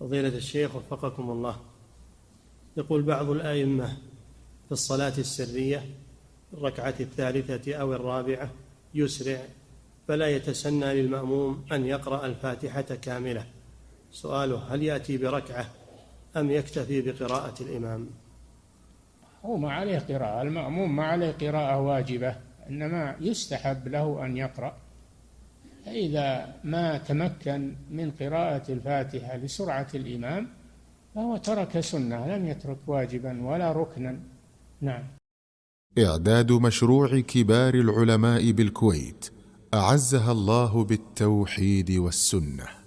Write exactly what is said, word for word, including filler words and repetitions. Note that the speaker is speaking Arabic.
فضيلة الشيخ وفقكم الله، يقول بعض الأئمة في الصلاة السرية الركعة الثالثة أو الرابعة يسرع فلا يتسنى للمأموم أن يقرأ الفاتحة كاملة. سؤاله: هل يأتي بركعة أم يكتفي بقراءة الإمام؟ هو ما عليه قراءة، المأموم ما عليه قراءة واجبة، إنما يستحب له أن يقرأ. إذا ما تمكن من قراءة الفاتحة لسرعة الإمام فهو ترك سنة، لم يترك واجبا ولا ركنا. نعم. إعداد مشروع كبار العلماء بالكويت أعزها الله بالتوحيد والسنة.